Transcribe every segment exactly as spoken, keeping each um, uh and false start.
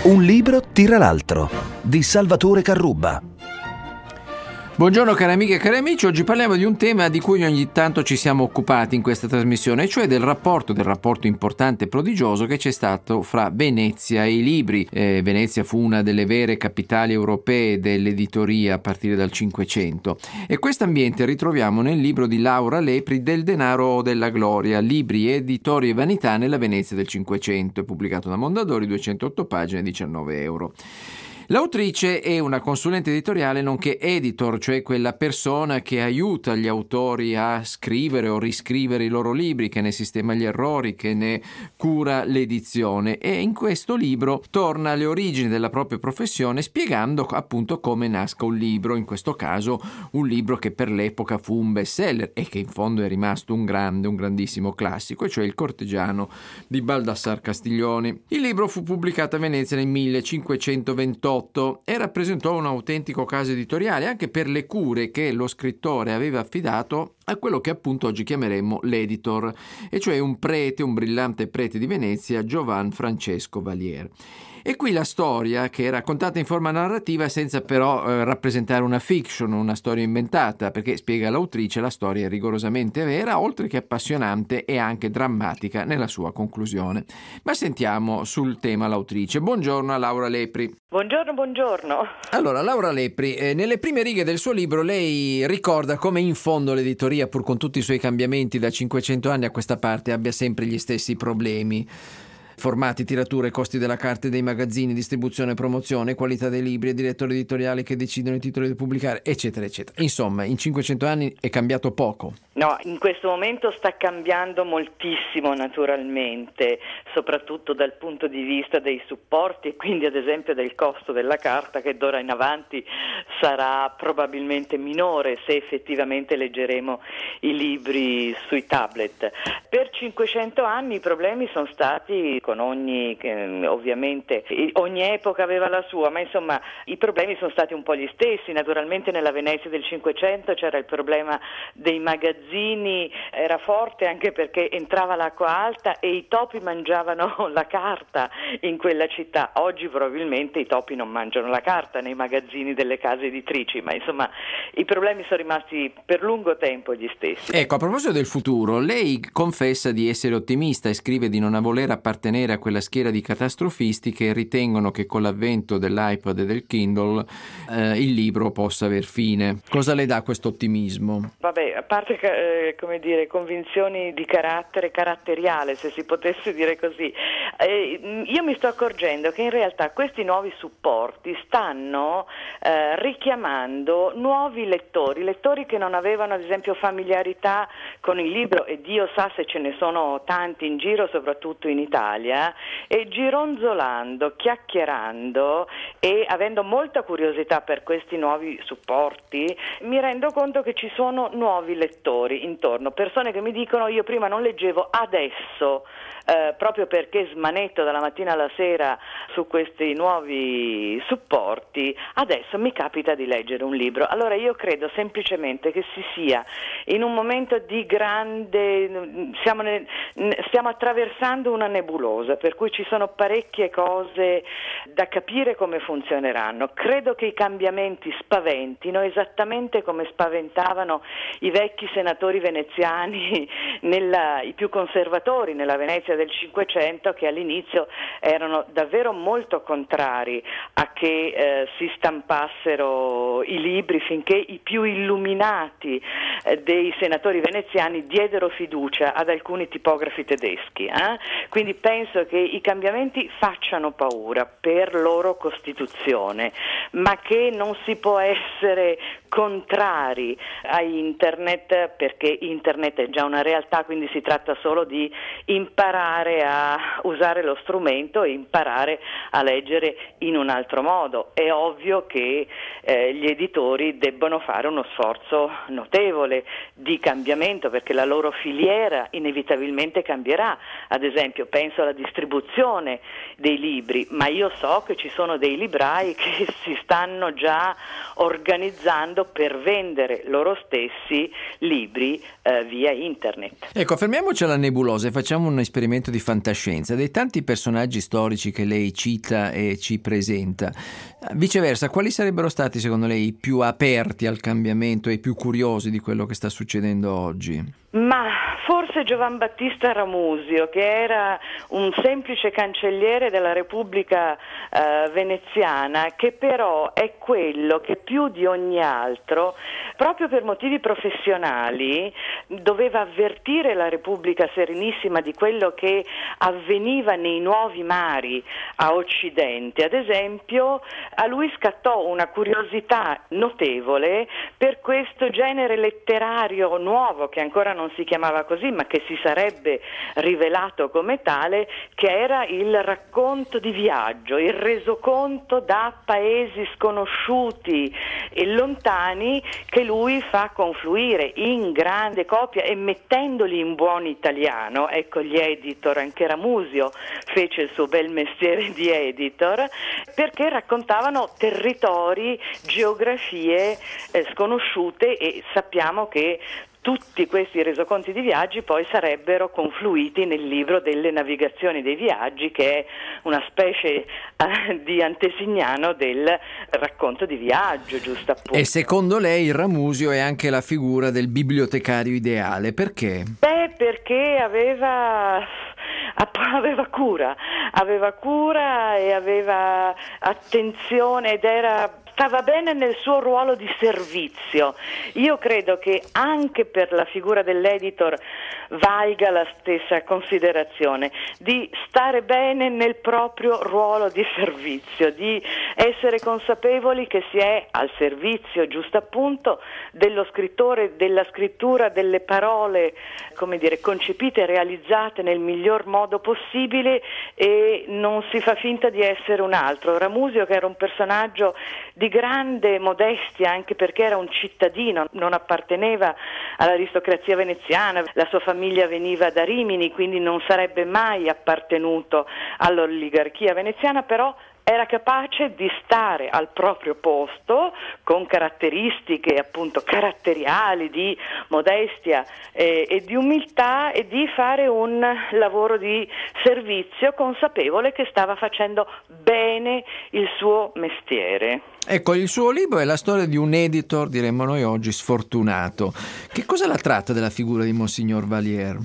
Un libro tira l'altro, di Salvatore Carrubba. Buongiorno cari amiche e cari amici, oggi parliamo di un tema di cui ogni tanto ci siamo occupati in questa trasmissione, cioè del rapporto, del rapporto importante e prodigioso che c'è stato fra Venezia e i libri. Eh, Venezia fu una delle vere capitali europee dell'editoria a partire dal Cinquecento e questo ambiente ritroviamo nel libro di Laura Lepri Del denaro o della gloria, libri, editori e vanità nella Venezia del Cinquecento, è pubblicato da Mondadori, duecentootto pagine, diciannove euro. L'autrice è una consulente editoriale nonché editor, cioè quella persona che aiuta gli autori a scrivere o riscrivere i loro libri, che ne sistema gli errori, che ne cura l'edizione, e in questo libro torna alle origini della propria professione spiegando appunto come nasca un libro, in questo caso un libro che per l'epoca fu un bestseller e che in fondo è rimasto un grande, un grandissimo classico, e cioè Il corteggiano di Baldassar Castiglioni. Il libro fu pubblicato a Venezia nel millecinquecentoventotto e rappresentò un autentico caso editoriale anche per le cure che lo scrittore aveva affidato a quello che appunto oggi chiameremmo l'editor, e cioè un prete, un brillante prete di Venezia, Giovan Francesco Valier. E qui la storia, che è raccontata in forma narrativa senza però eh, rappresentare una fiction, una storia inventata, perché spiega l'autrice la storia è rigorosamente vera, oltre che appassionante e anche drammatica nella sua conclusione. Ma sentiamo sul tema l'autrice. Buongiorno a Laura Lepri. Buongiorno, buongiorno. Allora, Laura Lepri, eh, nelle prime righe del suo libro lei ricorda come in fondo l'editoria, pur con tutti i suoi cambiamenti da cinquecento anni a questa parte, abbia sempre gli stessi problemi. Formati, tirature, costi della carta e dei magazzini, distribuzione, promozione, qualità dei libri e direttori editoriali che decidono i titoli da pubblicare, eccetera, eccetera. Insomma, in cinquecento anni è cambiato poco. No, in questo momento sta cambiando moltissimo naturalmente, soprattutto dal punto di vista dei supporti e quindi ad esempio del costo della carta, che d'ora in avanti sarà probabilmente minore se effettivamente leggeremo i libri sui tablet. Per cinquecento anni i problemi sono stati, con ogni, eh, ovviamente, ogni epoca aveva la sua, ma insomma i problemi sono stati un po' gli stessi. Naturalmente nella Venezia del Cinquecento c'era il problema dei magazzini, era forte anche perché entrava l'acqua alta e i topi mangiavano la carta in quella città. Oggi probabilmente i topi non mangiano la carta nei magazzini delle case editrici, ma insomma i problemi sono rimasti per lungo tempo gli stessi. Ecco, a proposito del futuro, lei confessa di essere ottimista e scrive di non voler appartenere a quella schiera di catastrofisti che ritengono che con l'avvento dell'iPad e del Kindle eh, il libro possa aver fine. Cosa le dà questo ottimismo? Vabbè, a parte eh, come dire, convinzioni di carattere caratteriale, se si potesse dire così, eh, io mi sto accorgendo che in realtà questi nuovi supporti stanno eh, richiamando nuovi lettori, lettori che non avevano ad esempio familiarità con il libro, e Dio sa se ce ne sono tanti in giro, soprattutto in Italia, e gironzolando, chiacchierando e avendo molta curiosità per questi nuovi supporti, mi rendo conto che ci sono nuovi lettori intorno, persone che mi dicono: io prima non leggevo, adesso eh, proprio perché smanetto dalla mattina alla sera su questi nuovi supporti, adesso mi capita di leggere un libro. Allora io credo semplicemente che si sia in un momento di grande, stiamo, ne, stiamo attraversando una nebulosa, per cui ci sono parecchie cose da capire come funzioneranno. Credo che i cambiamenti spaventino esattamente come spaventavano i vecchi senatori veneziani, nella, i più conservatori nella Venezia del Cinquecento, che all'inizio erano davvero molto contrari a che eh, si stampassero i libri, finché i più illuminati eh, dei senatori veneziani diedero fiducia ad alcuni tipografi tedeschi. Eh? Quindi penso che i cambiamenti facciano paura per loro costituzione, ma che non si può essere contrari a internet, perché internet è già una realtà, quindi si tratta solo di imparare a usare lo strumento e imparare a leggere in un altro modo. È ovvio che eh, gli editori debbono fare uno sforzo notevole di cambiamento, perché la loro filiera inevitabilmente cambierà. Ad esempio penso alla distribuzione dei libri, ma io so che ci sono dei librai che si stanno già organizzando per vendere loro stessi libri eh, via internet. Ecco, fermiamoci alla nebulosa e facciamo un esperimento di fantascienza. Dei tanti personaggi storici che lei cita e ci presenta, viceversa, quali sarebbero stati secondo lei i più aperti al cambiamento e i più curiosi di quello che sta succedendo oggi? Ma forse Giovan Battista Ramusio, che era un semplice cancelliere della Repubblica eh, veneziana, che però è quello che più di ogni altro, proprio per motivi professionali, doveva avvertire la Repubblica Serenissima di quello che avveniva nei nuovi mari a Occidente. Ad esempio, a lui scattò una curiosità notevole per questo genere letterario nuovo, che ancora non si chiamava così, ma che si sarebbe rivelato come tale, che era il racconto di viaggio, il resoconto da paesi sconosciuti e lontani, che lui fa confluire in grande copia e mettendoli in buon italiano. Ecco, gli editor, anche Ramusio fece il suo bel mestiere di editor, perché raccontavano territori, geografie eh, sconosciute, e sappiamo che tutti questi resoconti di viaggi poi sarebbero confluiti nel libro delle navigazioni dei viaggi, che è una specie eh, di antesignano del racconto di viaggio, giusto appunto. E secondo lei Ramusio è anche la figura del bibliotecario ideale, perché? Beh, perché aveva... aveva cura, aveva cura e aveva attenzione ed era... stava bene nel suo ruolo di servizio. Io credo che anche per la figura dell'editor valga la stessa considerazione, di stare bene nel proprio ruolo di servizio, di essere consapevoli che si è al servizio, giusto appunto, dello scrittore, della scrittura, delle parole, come dire, concepite e realizzate nel miglior modo possibile, e non si fa finta di essere un altro. Ramusio, che era un personaggio di grande modestia, anche perché era un cittadino, non apparteneva all'aristocrazia veneziana, la sua famiglia veniva da Rimini, quindi non sarebbe mai appartenuto all'oligarchia veneziana, però era capace di stare al proprio posto con caratteristiche appunto caratteriali di modestia eh, e di umiltà, e di fare un lavoro di servizio, consapevole che stava facendo bene il suo mestiere. Ecco, il suo libro è la storia di un editor, diremmo noi oggi, sfortunato. Che cosa la tratta della figura di Monsignor Valier?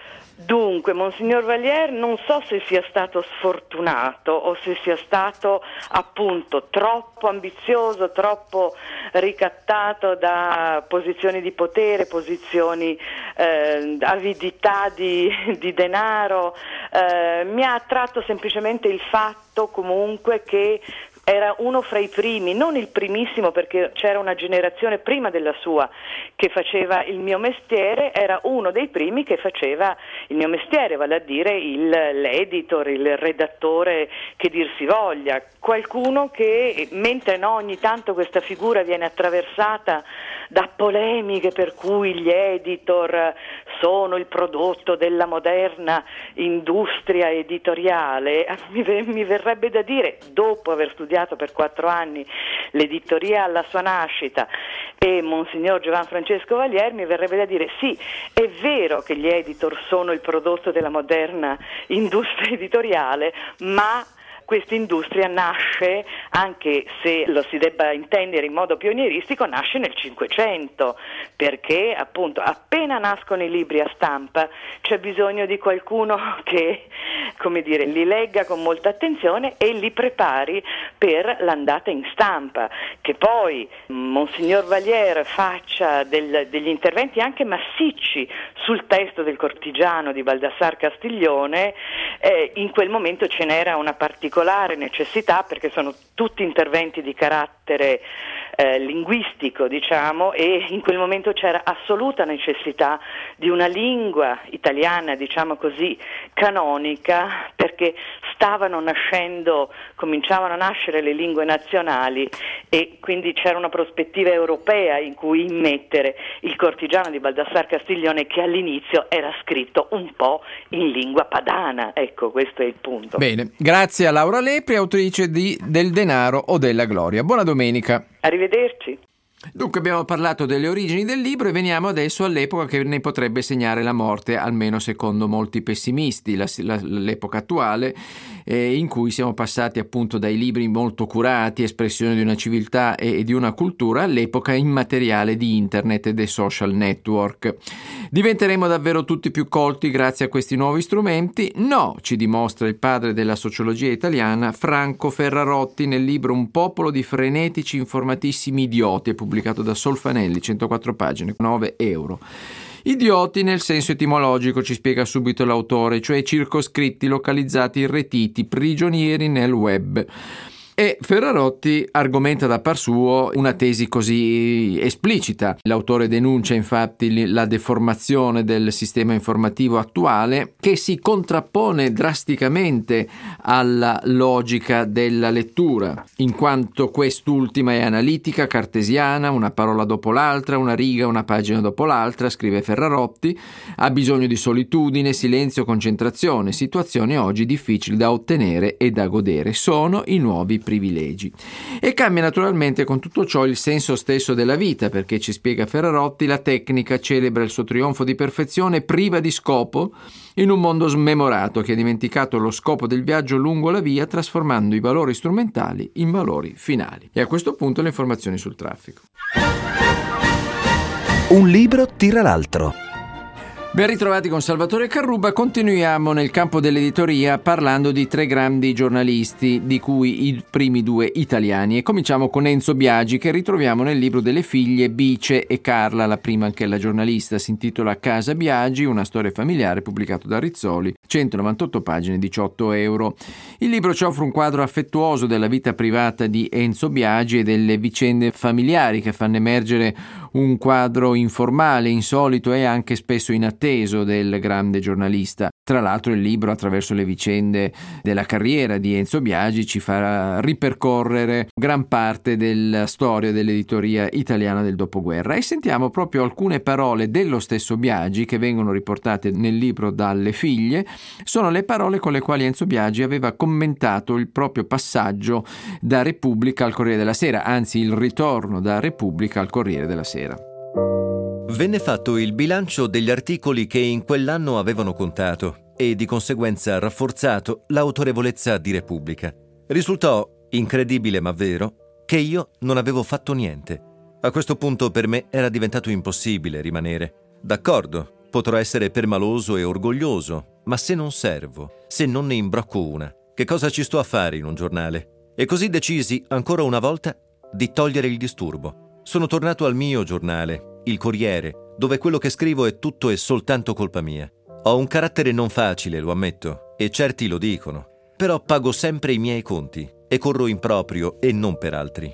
Dunque, Monsignor Valier non so se sia stato sfortunato o se sia stato appunto troppo ambizioso, troppo ricattato da posizioni di potere, posizioni eh, avidità di, di denaro. Eh, mi ha attratto semplicemente il fatto comunque che era uno fra i primi, non il primissimo, perché c'era una generazione prima della sua che faceva il mio mestiere, era uno dei primi che faceva il mio mestiere, vale a dire il, l'editor, il redattore che dir si voglia, qualcuno che, mentre no, ogni tanto questa figura viene attraversata da polemiche per cui gli editor sono il prodotto della moderna industria editoriale, mi, mi verrebbe da dire, dopo aver studiato per quattro anni l'editoria alla sua nascita e Monsignor Giovan Francesco Valier, mi verrebbe da dire sì, è vero che gli editor sono il prodotto della moderna industria editoriale, ma questa industria nasce, anche se lo si debba intendere in modo pionieristico, nasce nel Cinquecento, perché appunto appena nascono i libri a stampa c'è bisogno di qualcuno che, come dire, li legga con molta attenzione e li prepari per l'andata in stampa. Che poi Monsignor Valier faccia del, degli interventi anche massicci sul testo del Cortigiano di Baldassar Castiglione, eh, in quel momento ce n'era una particolare necessità, perché sono tutti interventi di carattere eh, linguistico, diciamo, e in quel momento c'era assoluta necessità di una lingua italiana, diciamo così, canonica, perché stavano nascendo, cominciavano a nascere le lingue nazionali e quindi c'era una prospettiva europea in cui immettere il Cortigiano di Baldassar Castiglione, che all'inizio era scritto un po' in lingua padana. Ecco, questo è il punto. Bene, grazie a Laura Lepri, autrice di Del denaro o della gloria. Buona domenica. Arrivederci. Dunque abbiamo parlato delle origini del libro e veniamo adesso all'epoca che ne potrebbe segnare la morte, almeno secondo molti pessimisti, la, la, l'epoca attuale eh, in cui siamo passati appunto dai libri molto curati, espressione di una civiltà e, e di una cultura, all'epoca immateriale di internet e dei social network. Diventeremo davvero tutti più colti grazie a questi nuovi strumenti? No, ci dimostra il padre della sociologia italiana Franco Ferrarotti nel libro Un popolo di frenetici informatissimi idioti, pubblicato da Solfanelli, centoquattro pagine, nove euro. Idioti nel senso etimologico, ci spiega subito l'autore, cioè circoscritti, localizzati, irretiti, prigionieri nel web. E Ferrarotti argomenta da par suo una tesi così esplicita. L'autore denuncia infatti la deformazione del sistema informativo attuale, che si contrappone drasticamente alla logica della lettura, in quanto quest'ultima è analitica, cartesiana, una parola dopo l'altra, una riga, una pagina dopo l'altra, scrive Ferrarotti, ha bisogno di solitudine, silenzio, concentrazione, situazioni oggi difficili da ottenere e da godere. Sono i nuovi privilegi. E cambia naturalmente con tutto ciò il senso stesso della vita, perché ci spiega Ferrarotti, la tecnica celebra il suo trionfo di perfezione priva di scopo in un mondo smemorato che ha dimenticato lo scopo del viaggio lungo la via, trasformando i valori strumentali in valori finali. E a questo punto le informazioni sul traffico. Un libro tira l'altro. Ben ritrovati con Salvatore Carrubba. Continuiamo nel campo dell'editoria parlando di tre grandi giornalisti, di cui i primi due italiani, e cominciamo con Enzo Biagi, che ritroviamo nel libro delle figlie Bice e Carla. La prima, anche la giornalista, si intitola Casa Biagi, una storia familiare, pubblicato da Rizzoli, centonovantotto pagine, diciotto euro. Il libro ci offre un quadro affettuoso della vita privata di Enzo Biagi e delle vicende familiari che fanno emergere un quadro informale, insolito e anche spesso inatteso del grande giornalista. Tra l'altro il libro, attraverso le vicende della carriera di Enzo Biagi, ci farà ripercorrere gran parte della storia dell'editoria italiana del dopoguerra. E sentiamo proprio alcune parole dello stesso Biagi che vengono riportate nel libro dalle figlie. Sono le parole con le quali Enzo Biagi aveva commentato il proprio passaggio da Repubblica al Corriere della Sera, anzi il ritorno da Repubblica al Corriere della Sera. Venne fatto il bilancio degli articoli che in quell'anno avevano contato e di conseguenza rafforzato l'autorevolezza di Repubblica. Risultò, incredibile ma vero, che io non avevo fatto niente. A questo punto per me era diventato impossibile rimanere. D'accordo, potrò essere permaloso e orgoglioso, ma se non servo, se non ne imbrocco una, che cosa ci sto a fare in un giornale? E così decisi, ancora una volta, di togliere il disturbo. Sono tornato al mio giornale, il Corriere, dove quello che scrivo è tutto e soltanto colpa mia. Ho un carattere non facile, lo ammetto, e certi lo dicono, però pago sempre i miei conti e corro in proprio e non per altri.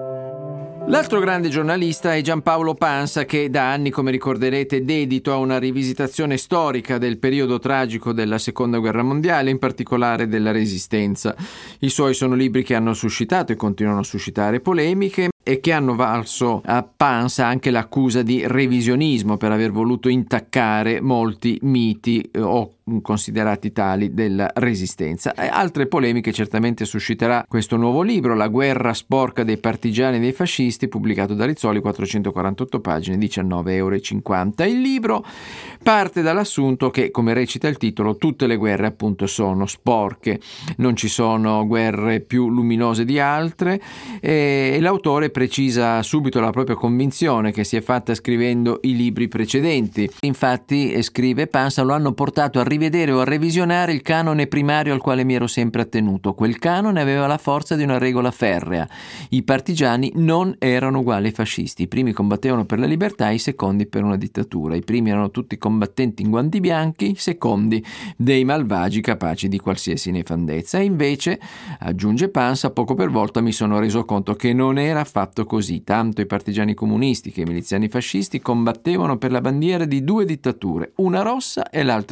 L'altro grande giornalista è Giampaolo Pansa, che da anni, come ricorderete, dedito a una rivisitazione storica del periodo tragico della Seconda Guerra Mondiale, in particolare della Resistenza. I suoi sono libri che hanno suscitato e continuano a suscitare polemiche e che hanno valso a Pansa anche l'accusa di revisionismo per aver voluto intaccare molti miti o considerati tali della Resistenza. E altre polemiche certamente susciterà questo nuovo libro, La guerra sporca dei partigiani e dei fascisti, pubblicato da Rizzoli, quattrocentoquarantotto pagine, diciannove e cinquanta euro. Il libro parte dall'assunto che, come recita il titolo, tutte le guerre appunto sono sporche, non ci sono guerre più luminose di altre, e l'autore precisa subito la propria convinzione che si è fatta scrivendo i libri precedenti. Infatti, scrive Pansa, lo hanno portato a rivedere o a revisionare il canone primario al quale mi ero sempre attenuto. Quel canone aveva la forza di una regola ferrea. I partigiani non erano uguali ai fascisti. I primi combattevano per la libertà, i secondi per una dittatura. I primi erano tutti combattenti in guanti bianchi, i secondi dei malvagi capaci di qualsiasi nefandezza. E invece, aggiunge Pansa, poco per volta mi sono reso conto che non era affatto così. Tanto i partigiani comunisti che i miliziani fascisti combattevano per la bandiera di due dittature, una rossa e l'altra nera.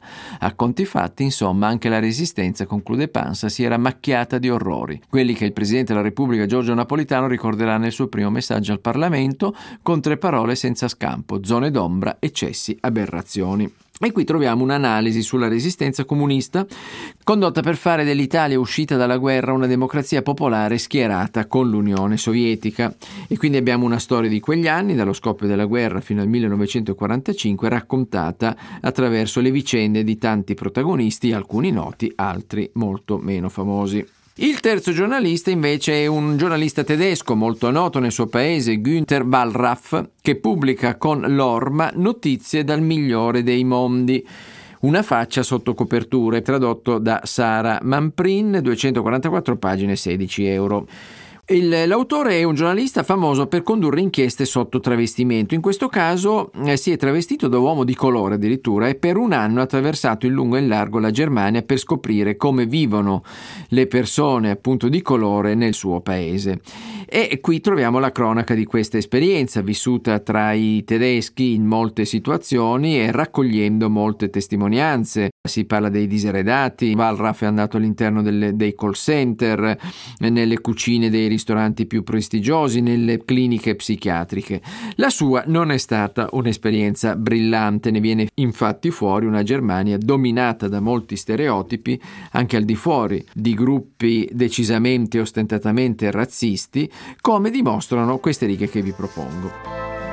A conti fatti, insomma, anche la Resistenza, conclude Pansa, si era macchiata di orrori, quelli che il Presidente della Repubblica Giorgio Napolitano ricorderà nel suo primo messaggio al Parlamento con tre parole senza scampo: zone d'ombra, eccessi, aberrazioni. E qui troviamo un'analisi sulla resistenza comunista condotta per fare dell'Italia uscita dalla guerra una democrazia popolare schierata con l'Unione Sovietica. E quindi abbiamo una storia di quegli anni, dallo scoppio della guerra fino al millenovecentoquarantacinque, raccontata attraverso le vicende di tanti protagonisti, alcuni noti, altri molto meno famosi. Il terzo giornalista invece è un giornalista tedesco molto noto nel suo paese, Günther Wallraff, che pubblica con l'Orma notizie dal migliore dei mondi. Una faccia sotto coperture, tradotto da Sara Manprin, duecentoquarantaquattro pagine, sedici euro. Il, l'autore è un giornalista famoso per condurre inchieste sotto travestimento. In questo caso eh, si è travestito da uomo di colore addirittura e per un anno ha attraversato in lungo e in largo la Germania per scoprire come vivono le persone appunto di colore nel suo paese. E qui troviamo la cronaca di questa esperienza vissuta tra i tedeschi in molte situazioni e raccogliendo molte testimonianze. Si parla dei diseredati, Wallraff è andato all'interno delle, dei call center, nelle cucine dei ristoranti più prestigiosi, nelle cliniche psichiatriche. La sua non è stata un'esperienza brillante, ne viene infatti fuori una Germania dominata da molti stereotipi, anche al di fuori di gruppi decisamente ostentatamente razzisti, come dimostrano queste righe che vi propongo.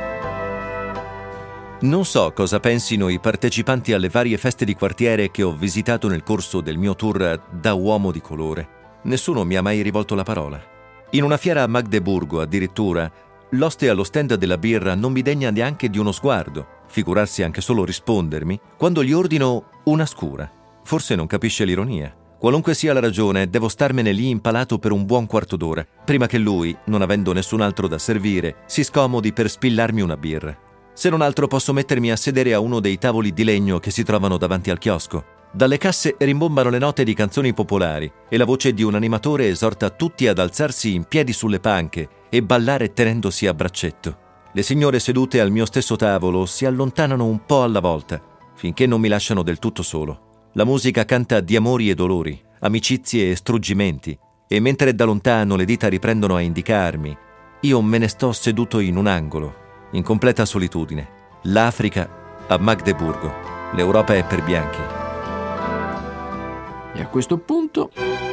Non so cosa pensino i partecipanti alle varie feste di quartiere che ho visitato nel corso del mio tour da uomo di colore. Nessuno mi ha mai rivolto la parola. In una fiera a Magdeburgo, addirittura, l'oste allo stand della birra non mi degna neanche di uno sguardo, figurarsi anche solo rispondermi, quando gli ordino una scura. Forse non capisce l'ironia. Qualunque sia la ragione, devo starmene lì impalato per un buon quarto d'ora, prima che lui, non avendo nessun altro da servire, si scomodi per spillarmi una birra. Se non altro posso mettermi a sedere a uno dei tavoli di legno che si trovano davanti al chiosco. Dalle casse rimbombano le note di canzoni popolari e la voce di un animatore esorta tutti ad alzarsi in piedi sulle panche e ballare tenendosi a braccetto. Le signore sedute al mio stesso tavolo si allontanano un po' alla volta, finché non mi lasciano del tutto solo. La musica canta di amori e dolori, amicizie e struggimenti, e mentre da lontano le dita riprendono a indicarmi, io me ne sto seduto in un angolo, in completa solitudine. L'Africa a Magdeburgo. L'Europa è per bianchi. E a questo punto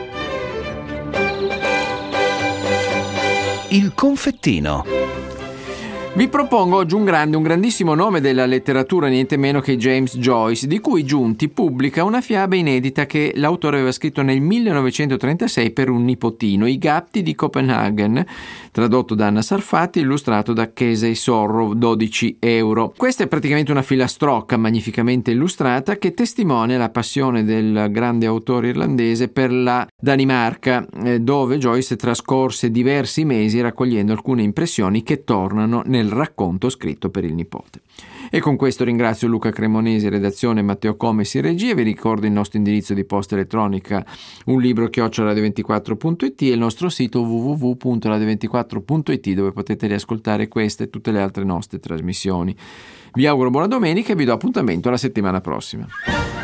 Il confettino. vi propongo oggi un grande, un grandissimo nome della letteratura, niente meno che James Joyce, di cui Giunti pubblica una fiaba inedita che l'autore aveva scritto nel millenovecentotrentasei per un nipotino, I Gatti di Copenaghen, tradotto da Anna Sarfatti, illustrato da Casey Sorrow, dodici euro. Questa è praticamente una filastrocca magnificamente illustrata che testimonia la passione del grande autore irlandese per la Danimarca, dove Joyce trascorse diversi mesi raccogliendo alcune impressioni che tornano nel racconto scritto per il nipote. E con questo ringrazio Luca Cremonesi, redazione, Matteo Comes in regia. Vi ricordo il nostro indirizzo di posta elettronica un libro chiocciola radio ventiquattro punto it e il nostro sito w w w punto radio ventiquattro punto it, dove potete riascoltare queste e tutte le altre nostre trasmissioni. Vi auguro buona domenica e vi do appuntamento alla settimana prossima.